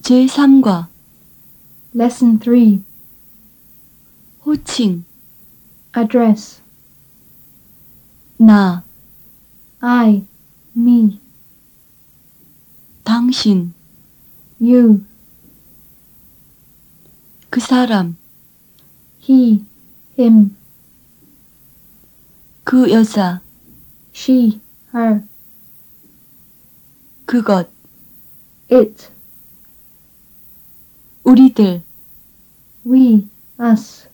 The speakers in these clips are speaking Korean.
제3과 Lesson 3. 호칭 Address. 나, I, me, 당신, you, 그 사람, he, him, 그 여자, she, her, 그것, it, 우리들, we, us,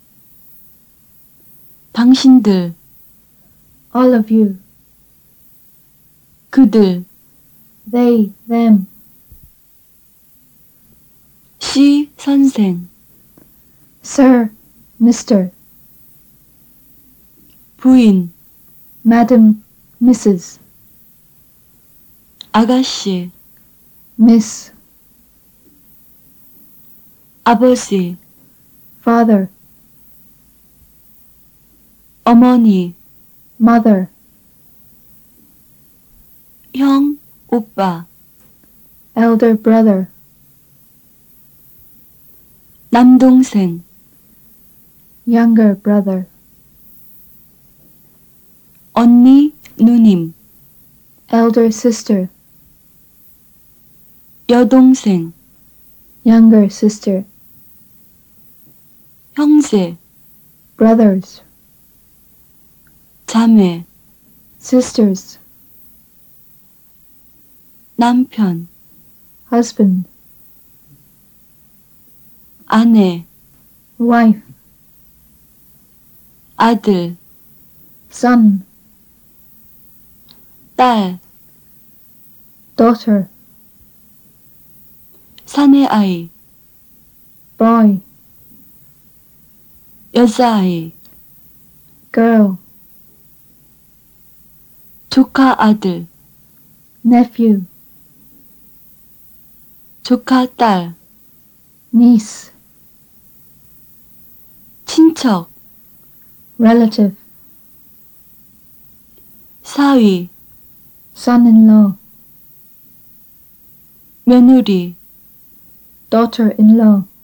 당신들, all of you, 그들, they, them, 시 선생, sir, Mr., 부인, madam, Mrs., 아가씨, miss, 아버지, father, 어머니, mother, 형, 오빠, elder brother, 남동생, younger brother, 언니, 누님, elder sister, 여동생, younger sister, 형제, brothers, 자매, sisters, 남편, husband, 아내, wife, 아들, son, 딸, daughter, 사내아이, boy, 여자아이, girl, 조카 아들, nephew, 조카 딸, niece, 친척, relative, 사위, son-in-law, 며느리, daughter-in-law,